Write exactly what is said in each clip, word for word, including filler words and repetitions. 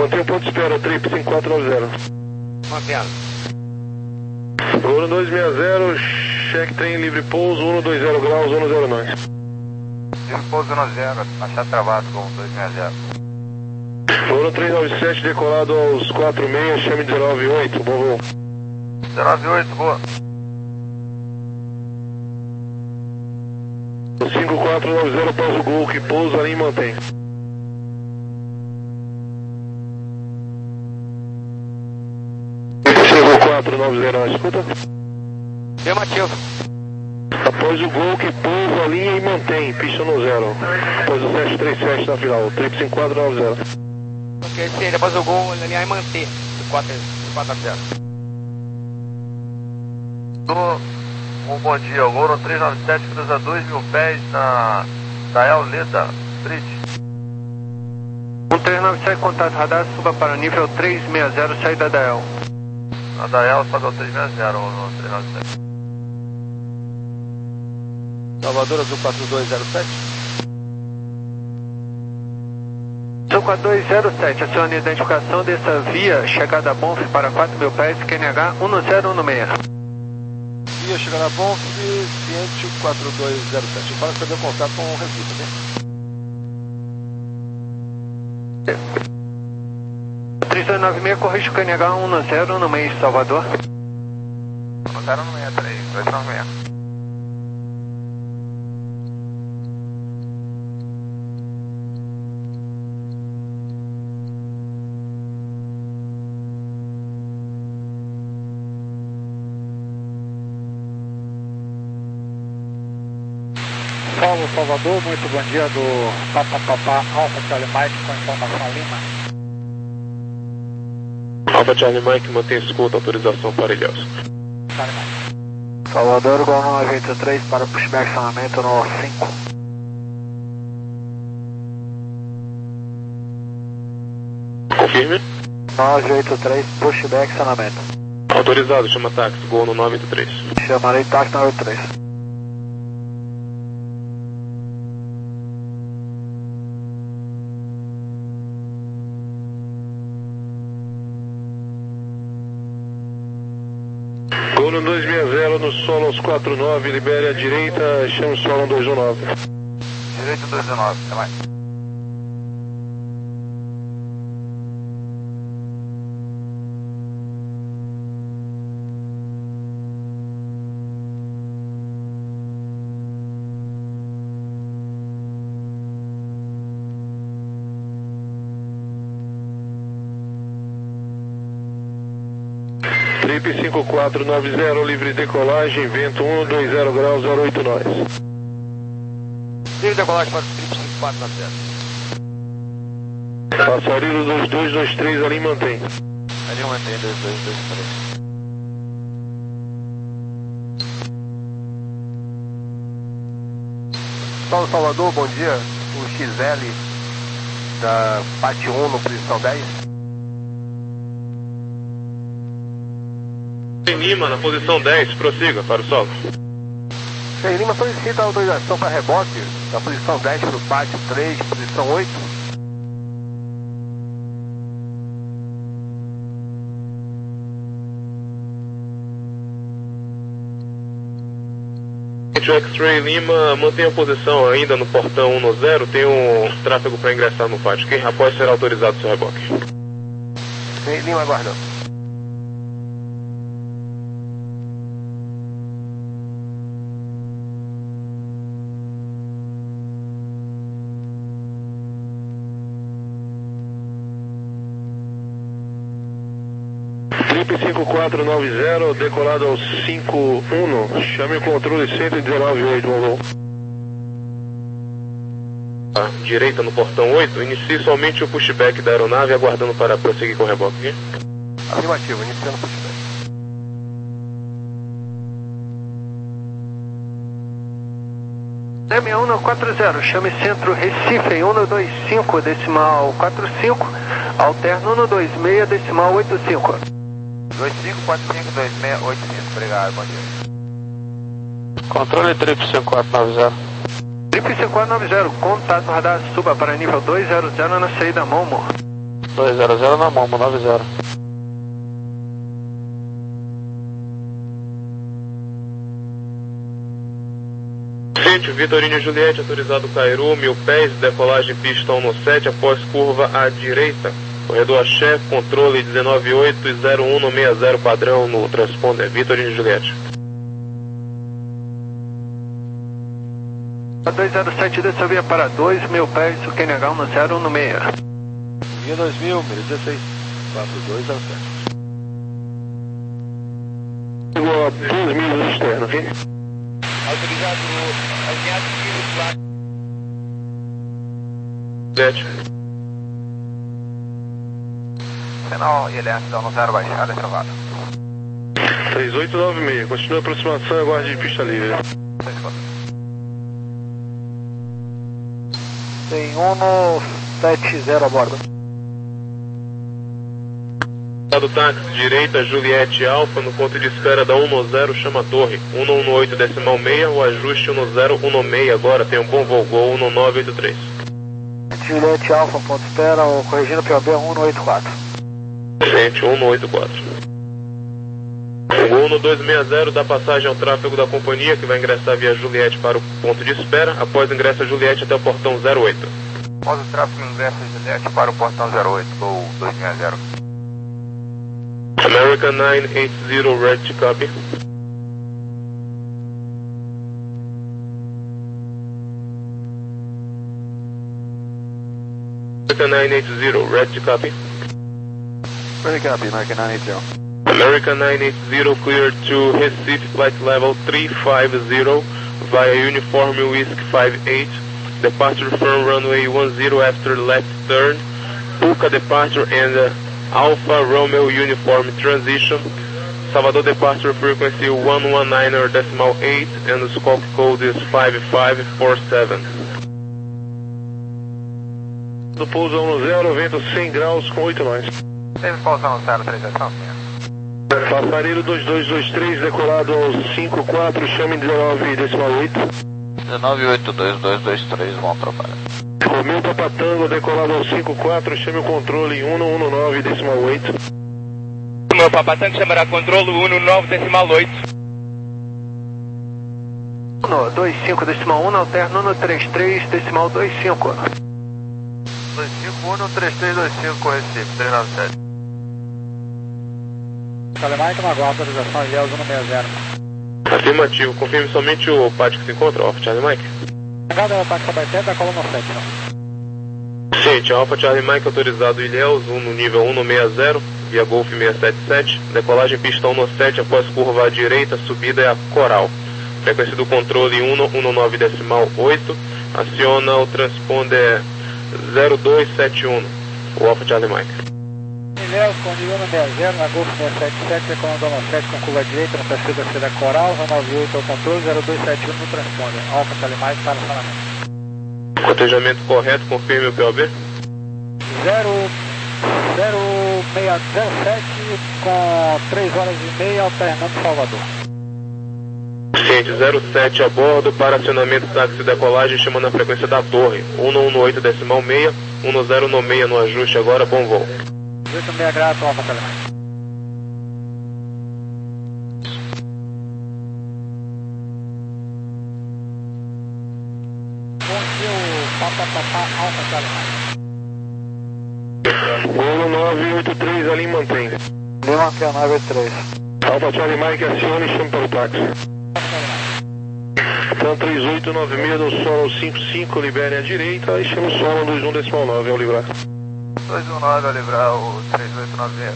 Mantém o ponto de espera, trip cinco quatro nove zero. Mantendo. Gol dois seis zero, check trem livre pouso, cento e vinte graus, cento e zero nove. Livre pouso cento e zero, achado travado com dois seis zero. Gol três nove sete, decolado aos quatro seis, chame dezenove oito, bom voo. dezenove oito, boa. cinco quatro nove zero, pós o gol que pousa ali e mantém. quatro nove zero, escuta. Afirmativo. Após o gol que pousa a linha e mantém, pista no zero. Após o sete três sete na final, trip cinco quatro nove zero. Ok, sim, depois o gol alinhar e manter. quatro quatro zero. Um bom dia, o Goro três nove sete cruza dois mil pés na Dael Leda Bridge. um três nove sete, contato radar, suba para nível três seis zero, saída da Dael. Na Dael, sobe ao três seis zero, no três nove sete. Salvador, azul quatro dois zero sete. Azul quatro dois zero sete, acione a identificação dessa via, chegada a Bonf para quatro mil pés, Q N H um zero um seis. Via chegada a Bonf, ciente quatro dois zero sete. Para saber o contato com o Recife, né? três dois nove seis, corrige Q N H um zero um seis, Salvador. um zero um seis, três dois nove seis. Paulo, Salvador, muito bom dia do Papapá Alfa Charlie Mike com informação Lima. Alfa Charlie Mike, mantém escuta, autorização para Ilhéus. Charlie Mike. Salvador, igual nove oito três para pushback acionamento no cinco. Confirme. nove oito três, pushback acionamento. Autorizado, chama táxi, gol no nove oito três. Chamarei táxi nove oito três. Gol no dois seis zero, no solo aos quatro nove, libere a direita, chama o solo dois um nove. Direito dois um nove, até mais. Trip cinco quatro nove zero, livre decolagem, vento um dois zero graus, zero oito nós. Livre decolagem para o Trip cinco quatro nove zero. Passarinho dois dois dois três, ali mantém. Ali mantém dois dois dois três. Paulo Salvador, bom dia. O X L da P A T um no posição dez. Em Lima, na posição dez, prossiga para o solo. Em Lima solicita a autorização para reboque da posição dez para o P A T três, posição oito. X-Ray Lima, mantenha a posição ainda no portão um zero, tem um tráfego para ingressar no pátio. Quem após será autorizado o seu reboque. Em Lima, aguardando. Trip cinco quatro nove zero, decolado ao cinco um, chame o controle cento e dezenove oito, voo. Ah, direita no portão oito, inicie somente o pushback da aeronave, aguardando para prosseguir com o reboque. Afirmativo, iniciando o pushback. M um quatro zero, chame centro Recife um dois cinco, decimal quatro cinco, alterno um dois seis, decimal oito cinco. dois cinco quatro cinco dois seis oito cinco, obrigado, bom dia. Controle Trip cinco quatro nove zero. Trip cinco quatro nove zero, contato radar, suba para nível dois zero zero na saída Momo. dois zero zero na mão, nove zero. Gente, Vitorino Juliette, autorizado Cairu, mil pés, decolagem pista um no sete, após curva à direita. Corredor a chefe, controle dezenove oito zero um no sessenta padrão no transponder. Vitorino Juliette. dois zero sete, desça via para dois mil pés, o Q N H um zero um seis. Via dois mil, milha dezesseis, quatro dois zero sete. Chegou a dois mil externo, ok? Autorizado alinhado de sete. Sinal I L S dando zero baixada, travada. três oito nove seis, continua a aproximação e aguarde pista livre. Tem um sete zero a bordo. Do táxi, direita, Juliette Alfa, no ponto de espera da um no zero, chama a torre. um no um no oito decimal seis, o ajuste um no zero um no seis agora, tem um bom voo, gol um no nove oito três. Juliette Alfa, ponto de espera, o corrigindo P O B um no oito quatro. Gente, um no oito quatro. Gol no dois seis zero, dá passagem ao tráfego da companhia, que vai ingressar via Juliette para o ponto de espera, após ingressa Juliette até o portão zero oito. Após o tráfego ingressa Juliette para o portão zero oito, gol dois seis zero. American nine eight zero, red to copy. American nine eight zero, red to copy. Very copy, American nine eight zero. American nine eight zero, clear to Recife, flight level three five zero, via Uniform Whiskey five eight, departure from runway one zero after left turn, Puca departure and uh, Alpha Romeo Uniform transition, Salvador departure frequency one one nine decimal eight, and the scope code is five five four seven. Do pouso um no zero, vento cem graus com oito nós. Teve pousão zero três ação, Passareiro dois dois dois três, decolado ao cinco quatro, chame dezenove decimal oito. dezenove oito dois dois dois três, bom trabalho. Romeu Papatango, decolado ao cinco quatro, chame o controle um no um no nove decimal oito. Romeu Papatango chamará controle um no nove decimal oito. um dois cinco decimal um, alterno no trinta e três decimal vinte e cinco. dois cinco um no três três dois cinco, Recife, três nove sete. Telemaica na guarda, autorização Ilhéus um seis zero. Afirmativo, confirme somente o pátio que se encontra, Alpha Charlie Mike. Chegada ao táxi aberto da coluna sete, não. Gente, Alpha Charlie Mike autorizado Ilhéus, um no nível um no sessenta, via Golf seiscentos e setenta e sete, decolagem pista um no sete, após curva à direita, subida é a Coral. Frequência do controle um no um no nove decimal oito, aciona o transponder zero dois sete um, o Alpha Charlie Mike. Ilhéus com nível no sessenta, na Golf seiscentos e setenta e sete, recomendando a sete com curva direita, no perfil da Seda Coral, nove oito ao controle, zero dois sete um no transponder. Alfa Telemaica para acionamento. Cotejamento correto, confirme o P O B. zero seis zero sete com três horas e meia, alternando Salvador. Gente, zero sete a bordo, para acionamento táxi decolagem, chamando a frequência da torre. um no um no oito decimal seis, um no zero no seis no ajuste agora, bom voo. oito seis grato, Alfa Telemaica. Bom dia, o Papa Papa Alfa Telemaica. um no nove oito três, ali mantém. Lima que é nove oito três. Alpha Charlie Mike, acione e chame para o táxi. Então três oito nove seis do solo cinco cinco, libere à direita e chama o solo dois um decimal nove ao livrar. dois um nove ao livrar o três oito nove seis.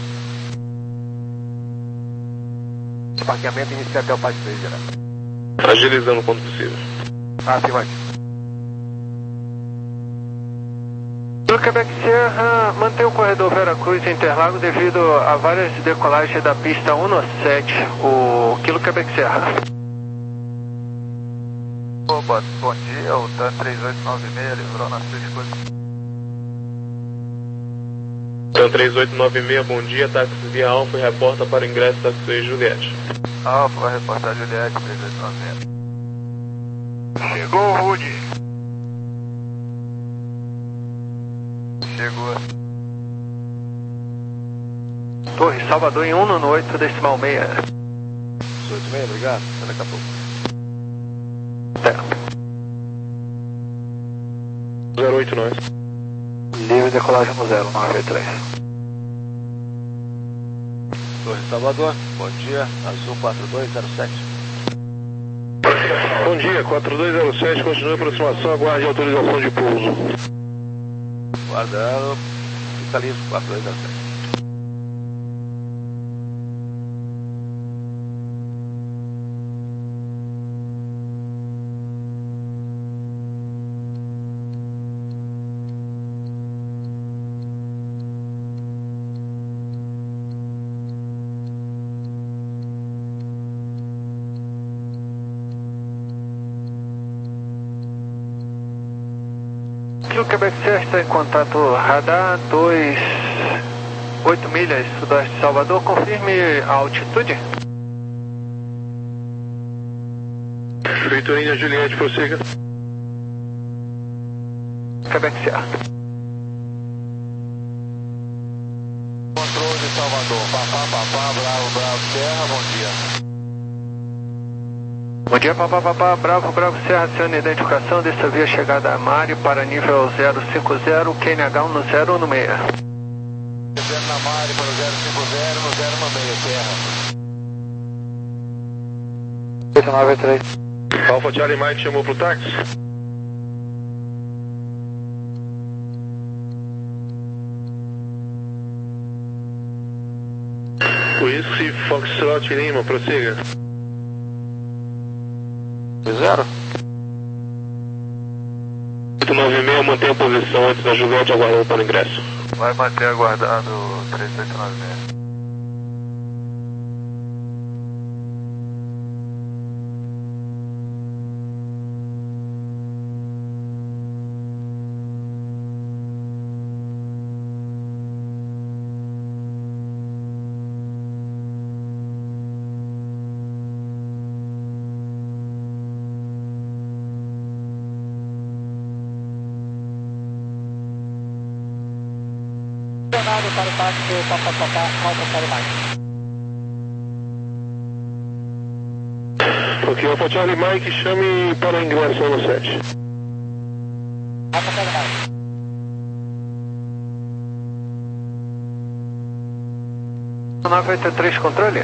Parqueamento inicia até o Pátio três, direto. Agilizando quando possível. Afirmativo. No Quebec Sierra, mantém o corredor Veracruz Interlagos devido a várias decolagens da pista um no sete, o Kilo Quebec Sierra. Opa, bom dia, o TAN três oito nove seis livrou na sua disposição. TAN três oito nove seis, bom dia, táxi via Alfa e reporta para o ingresso da táxi Juliette. Alfa, vai reportar Juliette, três oito nove seis. Chegou o Rude. Chegou. Torre Salvador em um nono oito, decimal seis. oito seis, obrigado. Até daqui a pouco. Até. zero oito nove. Livre decolagem no zero nove três. Torre Salvador, bom dia, Azul quatro dois zero sete. Bom dia, quatro dois zero sete, continue a aproximação, aguarde autorização de pouso. Guardando, fica livre quatro dois zero sete. Aqui o Quebec Sierra está em contato radar dois oito milhas sudoeste de Salvador, confirme a altitude. Feito linha Juliette, prossiga. Quebec Sierra. Controle de Salvador, papá, papá, bravo, bravo, Serra, bom dia. Bom dia, papá, papá, bravo, bravo, Serra, acione a identificação dessa via chegada a Mari para nível zero cinco zero, Q N H um no zero no meia. Descendo na Mari para o zero cinco zero, no zero no meio, Serra. oito nove três. Alfa Charlie Mike chamou pro táxi. Whisky Foxtrot Lima, prossiga. Zero. oito nove seis, mantém a posição antes da Juliette, aguardando para o ingresso. Vai manter aguardado três oito nove seis. Para o táxi do Papa Papa Alfa Charlie Mike. Ok, Alfa Charlie Mike, chame para o ingresso no sete. Alfa Charlie Mike. nove oito três, controle.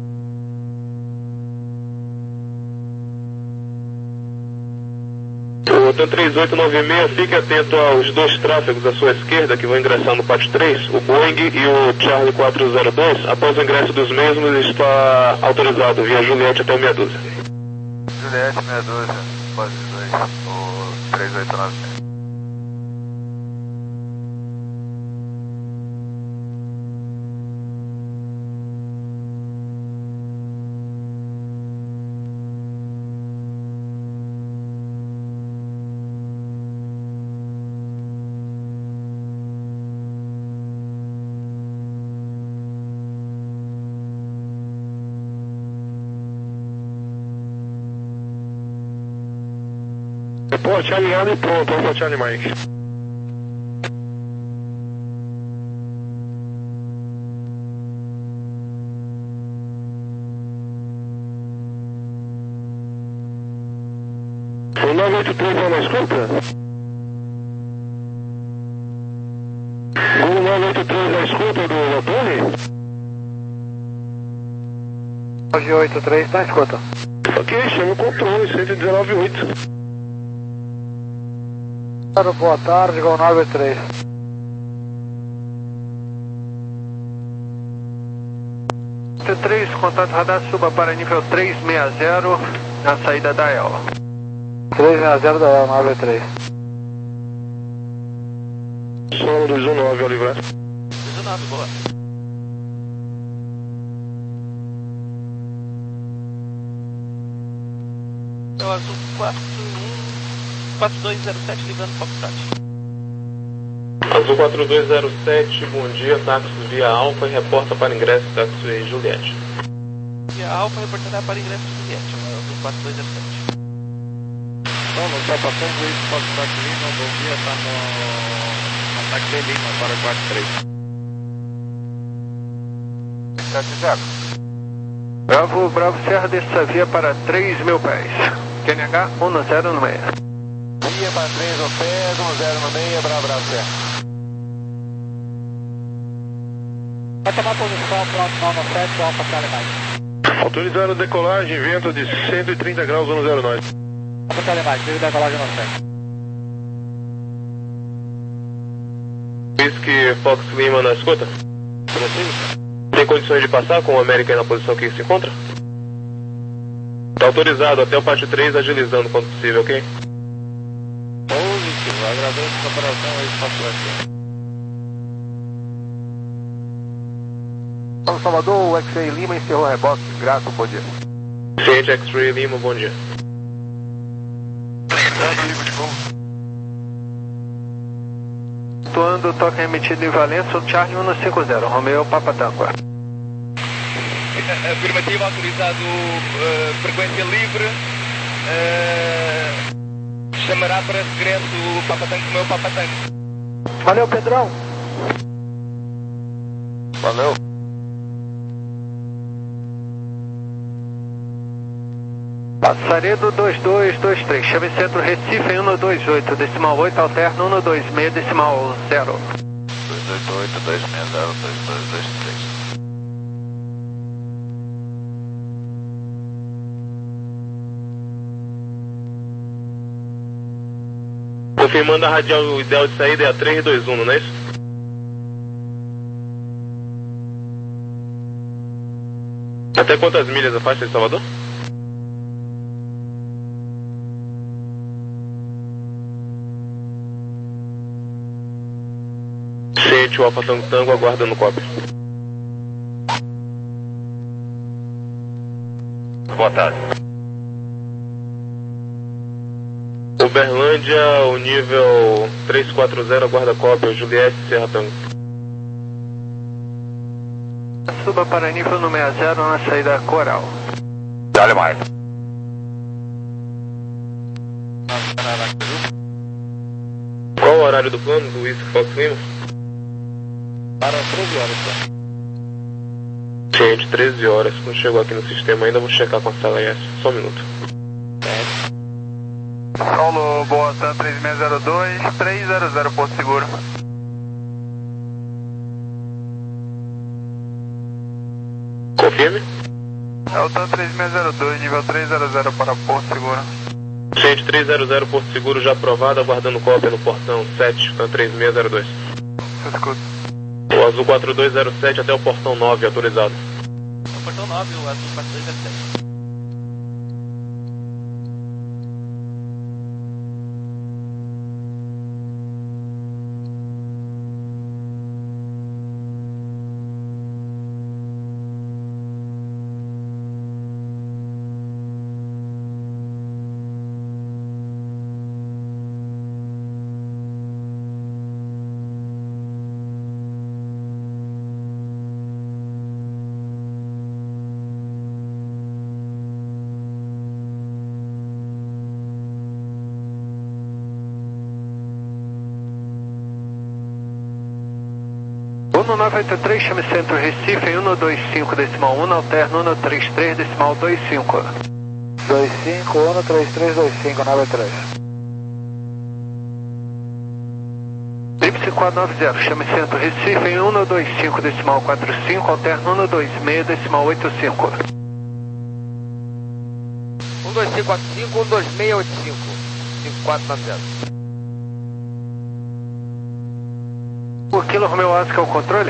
Hotel três oito nove seis, fique atento aos dois tráfegos à sua esquerda que vão ingressar no pátio três, o Boeing e o Charlie quatro zero dois. Após o ingresso dos mesmos, está autorizado via Juliette até o meia dúzia. Juliette, meia dúzia, pode dois, o três oito nove seis. Reporte alinhado e pronto, Alfa Charlie Mike. O nove oito três vai na escuta? O nove oito três na escuta do da torre? nove oito três, na escuta. Ok, chama o controle, cento e dezenove ponto oito. Boa tarde, Gol nove oito três. três, contato radar, suba para nível trezentos e sessenta na saída da E L. trezentos e sessenta da E L nove oito três. Solo dois um nove, Oliver. dois um nove, boa. É o Azul quatro um quatro dois zero sete, ligando Foxtrot. Azul quatro dois zero sete, bom dia, táxi via Alfa e reporta para ingresso táxi Juliette. Via Alfa reportará para ingresso Juliette, é o Azul quatro dois zero sete. Então, nós já passamos aí do Foxtrot Lima, bom dia, está no ataque de Lima para o quatro três. sete zero. Bravo, Bravo, Serra dessa via para três mil pés. Q N H um zero no meio. Via para três mil pés, um zero no meio, Bravo, Bravo, Serra. Vai tomar posição, pronto, nove sete, Alfa Charlie Mike. Autorizando decolagem, vento de cento e trinta graus, um zero nove. Alfa Charlie Mike, desde decolagem nove sete. Whisky Fox Lima na escuta. Tem condições de passar com o América aí na posição que se encontra? Tá autorizado até o pátio três, agilizando quanto possível, ok? Positivo, agradeço a operação aí, espaço aqui. Paulo Salvador, o X-Ray Lima encerrou o reboque, grato, bom dia. Ciente X-Ray Lima, bom dia. Atuando, toque emitido em Valença, o Charlie um cinco zero, Romeo Papa Tango. Afirmativo, autorizado, uh, frequência livre. Uh, chamará para regresso o Papa Tango, Romeo Papa Tango. Valeu, Pedrão. Valeu. Passaredo dois dois dois três, chave centro Recife em um dois oito, decimal oito, alterno um dois seis, decimal zero. dois dois oito, dois seis zero, dois dois dois três. Confirmando a radial ideal de saída é a três dois um, não é isso? Até quantas milhas a faixa de Salvador? Ciente, o Alfa Tango Tango aguardando o copy. Boa tarde. Uberlândia, o nível três quatro zero, aguarda cópia, Juliette, Serra Tango. Suba para nível no sessenta na saída Coral. Dale mais. Qual o horário do plano do Whisky Fox Lima? Para treze horas, tá? Ciente, treze horas. Não chegou aqui no sistema ainda, vou checar com a sala I S. Só um minuto. Paulo, boa tarde, três seis zero dois, três zero zero, Porto Seguro. Confirme. É o TAN três seis zero dois, nível três zero zero para Porto Seguro. Ciente, três zero zero, Porto Seguro já aprovado, aguardando cópia no portão sete, TAN três seis zero dois. Eu escuto. O azul quatro dois zero sete até o portão nove, autorizado. O portão nove, o azul quatro dois zero sete. um nove oito três, chame centro Recife em um dois cinco, decimal um, alterno um três três, decimal dois cinco. dois cinco, um três três dois cinco, nove três. Ellipse quatro nove zero, chame centro Recife em um dois cinco, decimal quatro cinco, alterno um dois seis, decimal oito cinco. um dois cinco quatro cinco, um dois seis oito cinco, cinco quatro nove zero. O Kilo Romeo Oscar, o controle.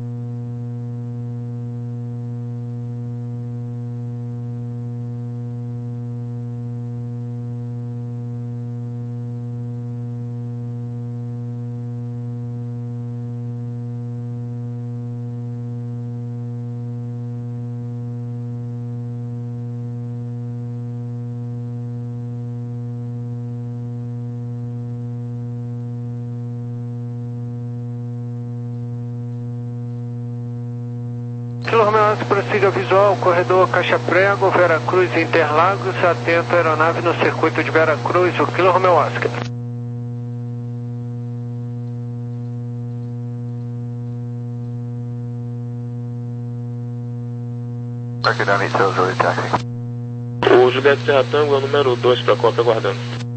Kilo Romeo Oscar, prossiga visual, corredor Caixa Prego, Veracruz, Interlagos, atento aeronave no circuito de Veracruz, o Kilo Romeo Oscar. Mercury nine eight zero, ready taxi. O Juliette Serra Tango é o número dois para a cópia, aguardando.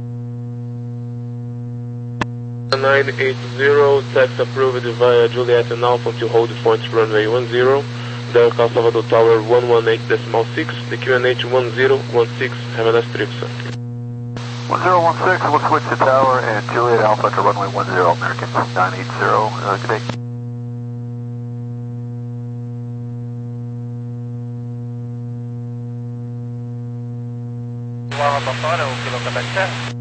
nine eight zero, taxi approved via Juliette and Alpha to hold points runway one zero. Del Cal Salvador Tower one one eight decimal six, the Q N H one zero one six, have a nice trip, sir. one zero one six, we'll switch to tower and Juliet Alpha to runway one zero, American nine eight zero, uh, good day. Uma rotatória, o Kilo Quebec Serra?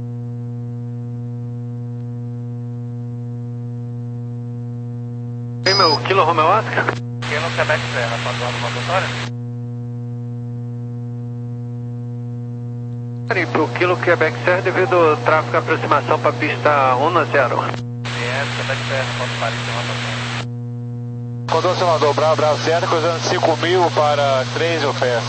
Ei, meu, Kilo Romeo Oscar? Kilo Quebec Serra, quatro horas rotatória? Peraí, pro Kilo Quebec Serra devido ao tráfego aproximação para a pista um zero. Yes, Quebec Serra, quatro Paris, rotatória. Condor Senador, Bravo, Bravo, Serra, cruzando cinco mil para três, o F E S.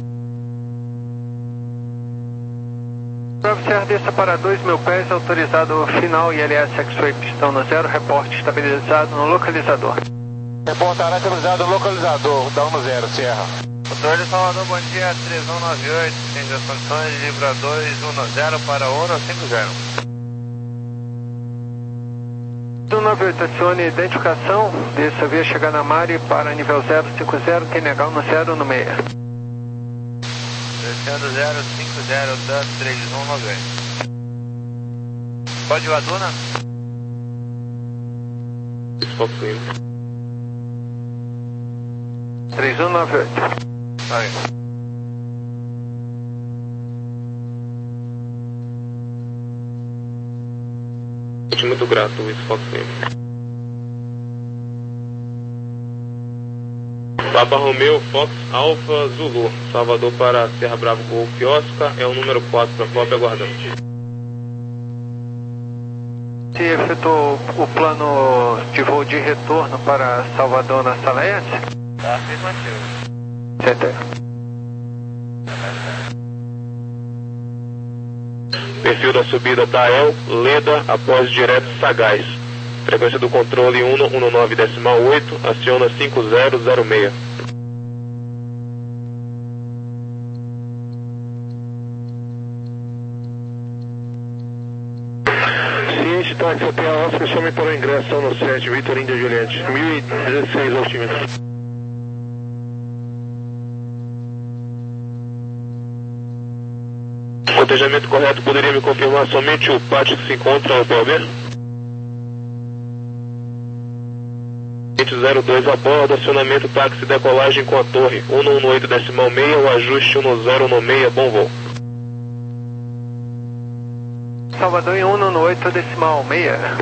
Bravo Serra desça para dois mil pés, autorizado final I L S X-Ray pistão no zero, reporte estabilizado no localizador. Reportará estabilizado no localizador, da um zero, Serra. Controle de Salvador, bom dia, três um nove oito, tem as condições de Libra dois um zero para Ouro cinco zero. um nove oito, acione identificação, desça via chegar na Mari para nível zero cinco zero, tem legal no zero no meia. Descendo zero cinco zero, Dan três um nove oito. Código Aduna? Fox Lima. três um nove oito. Ok. Muito grato, Luiz Fox Lima. Papa Romeo, Fox, Alfa, Zulu, Salvador para Serra Bravo, Golf, Oscar, é o número quatro para a cópia, aguardando. Se efetuou o plano de voo de retorno para Salvador na sala S? Tá afirmativo. Certo. Perfil da subida Dael, Leda, após direto Sagaz. Frequência do controle um um nove decimal oito, aciona cinco zero zero seis. Ciente, táxi até a Oscar, chame para o ingresso no sete, Vitor Índia Juliette, mil e dezesseis altímetros. Cotejamento correto, poderia me confirmar somente o pátio que se encontra ao P O B? zero dois a bordo, acionamento táxi decolagem com a torre, um um oito decimal seis, o ajuste um zero no seis, bom voo. Salvador em um um oito decimal seis.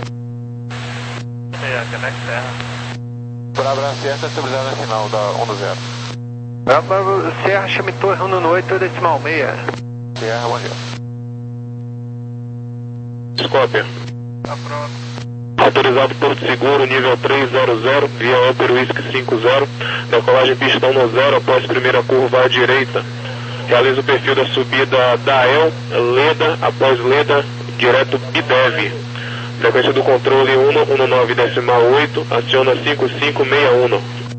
É, Quebec Serra. Bravo, Bravo, Serra, está estabilizado na final da um zero. Bravo Serra, chame torre um um oito decimal seis. Serra, bom dia. Cópia. Tá pronto. Autorizado Porto Seguro, nível três zero zero, via Opera Whisky cinco zero, decolagem pistão no zero, após primeira curva à direita. Realiza o perfil da subida Dael, Leda, após Leda, direto Bidev. Frequência do controle um um nove decimal oito, aciona cinco cinco seis um.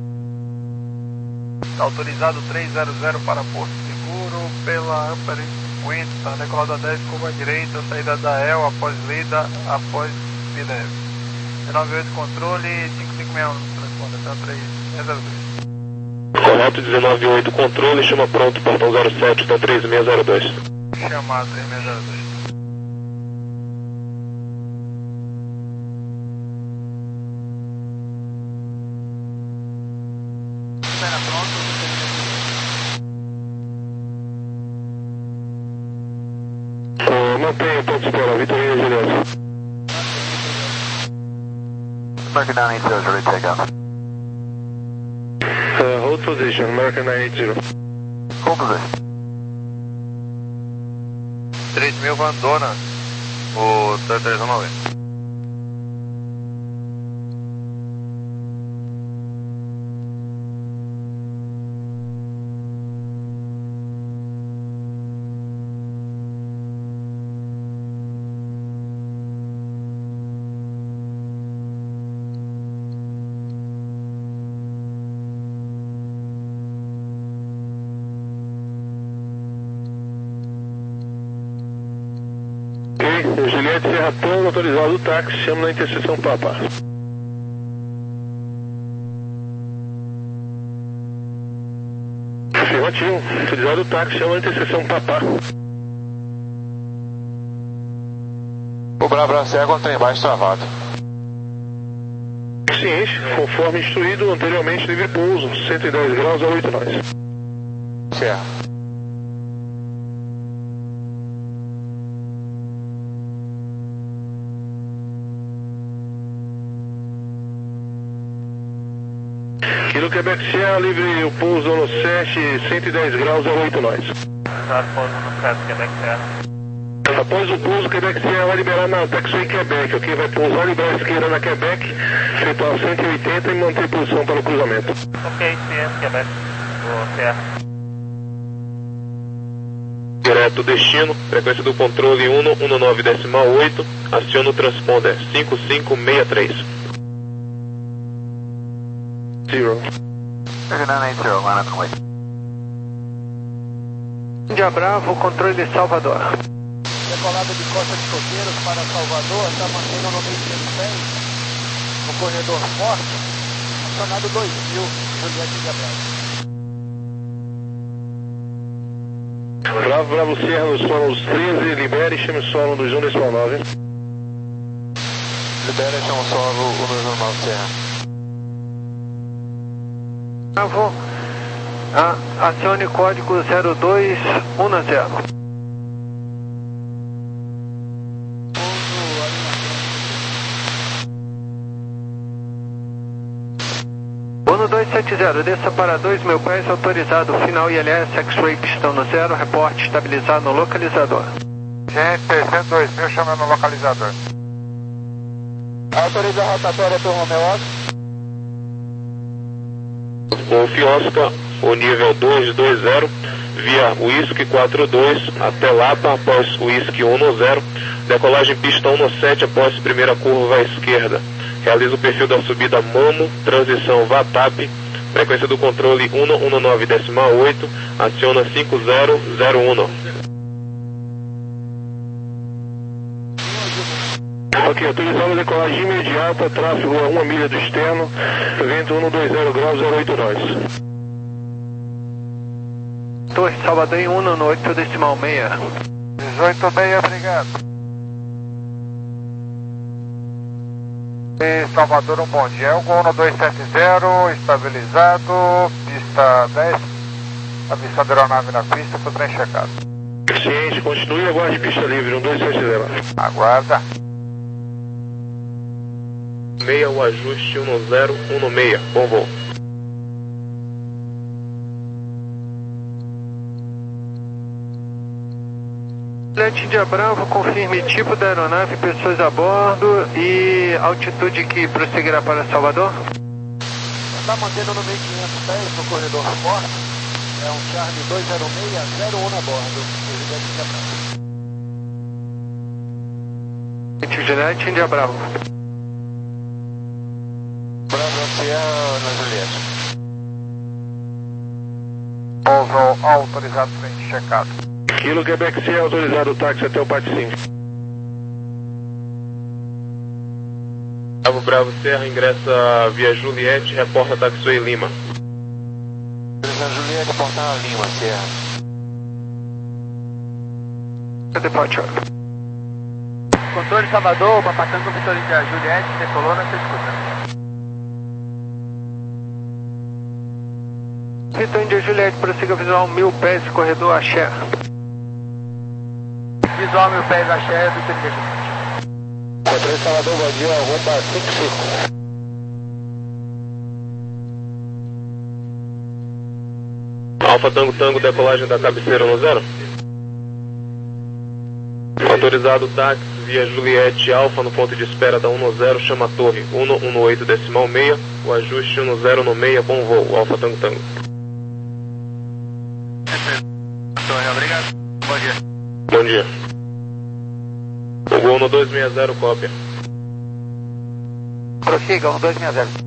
Autorizado três zero zero para Porto Seguro, pela Ampere Wind, tá decolado a dez, curva à direita, saída da E L, após Leda, após Bidev. nove oito controle, cinco cinco seis um, transponder, tá três zero dois. Correto, dezenove oito controle, chama pronto, portão zero sete, então três seis zero dois. Chamado três seis zero dois. Espera pronto. Uh, mantenha o ponto de espera, Vitor Índia Juliette. American nine eight zero is ready to take off. Uh, hold position, American nine eight zero. Hold position. três mil abandona o três um nove. Juliette Serra Tango, autorizado o táxi, chama na interseção Papa. Afirmativo, autorizado o táxi, chama na interseção Papa. O Bravo Bravo Serra com o trem baixo travado. Ciente, conforme instruído anteriormente, livre pouso, cento e dez graus a oito nós. Serra. Kilo Quebec Sierra, livre o pouso no sete, cento e dez graus a oito nós. Exato, pouso no sete, Quebec Serra. Após o pouso, Quebec Sierra vai liberar na Taxiway Quebec, ok? Vai pousar, liberar a esquerda na Quebec, efetuar cento e oitenta e manter posição para o cruzamento. Ok, ciente, Quebec. O Serra. Direto destino, frequência do controle cento e dezenove decimal oito, aciona o transponder cinco cinco seis três. Zero. Índia Bravo, controle de Salvador. Decolada de Costa de Coqueiros para Salvador, está mantendo no meio de pés, no corredor forte, acionado dois mil, Juliette Índia Bravo. Bravo, Bravo Sierra, nos solos treze, libere e chame o solo no João Decimal nove. Libera e chama o solo o número nove Serra. Bravo, a, acione código zero dois um zero. Uno dois sete zero, desça para dois mil pés, autorizado, final I L S, X-Ray, pistão no zero, reporte estabilizado no localizador. Gente, cento e dois mil, chamando o localizador. Autoriza a rotatória para o Romeo Oscar. Golf Oscar, o nível dois dois zero, via Whisky quatro dois, até Lapa, após Whisky um zero, decolagem pista um sete, após primeira curva à esquerda. Realiza o perfil da subida Momo, transição V A T A P, frequência do controle cento e dezenove decimal oito, aciona cinco zero zero um. Ok, autorizado a decolagem imediata, tráfego a uma milha do externo, vento cento e vinte graus zero oito nós. Torre Salvador em cento e dezoito decimal seis. dezoito seis, obrigado. E Salvador, um bom dia. Elgo um dois sete zero, estabilizado, pista dez, avistando a aeronave na pista, para o trem checado. Ciente, continue e aguarde pista livre, um dois sete zero. Aguarda. meia, o ajuste um zero um seis, bom voo. Juliette Índia Bravo, confirme tipo da aeronave, pessoas a bordo e altitude que prosseguirá para Salvador. Está mantendo no mil e quinhentos pés no corredor forte. É um Charlie dois zero seis zero um a bordo. Juliette Índia Bravo. Bravo Sierra na Juliette. Pouso autorizado, frente checado. Kilo Quebec Sierra, autorizado o táxi até o Pátio cinco. Bravo Bravo Serra, ingressa via Juliette, reporta Taxiway Lima. Juliette, portar Lima, Sierra. Departure. Controle Salvador, Papatango Vitor Índia Juliette, decolou na sua escuta. Vitor Índia Juliette, prossiga visual mil pés, corredor Axé. Visual mil pés, Axé, Vitor Índia Juliette. Controle Salvador, bom dia, arroba cinco cinco. Alfa Tango Tango, decolagem da cabeceira no zero. Autorizado táxi via Juliette Alfa no ponto de espera da um zero, chama a torre cento e dezoito decimal seis, o ajuste um zero seis, bom voo, Alfa Tango Tango. Torre, obrigado. Bom dia. Bom dia. O gol no dois seis zero, cópia. Prossiga, um dois seis zero.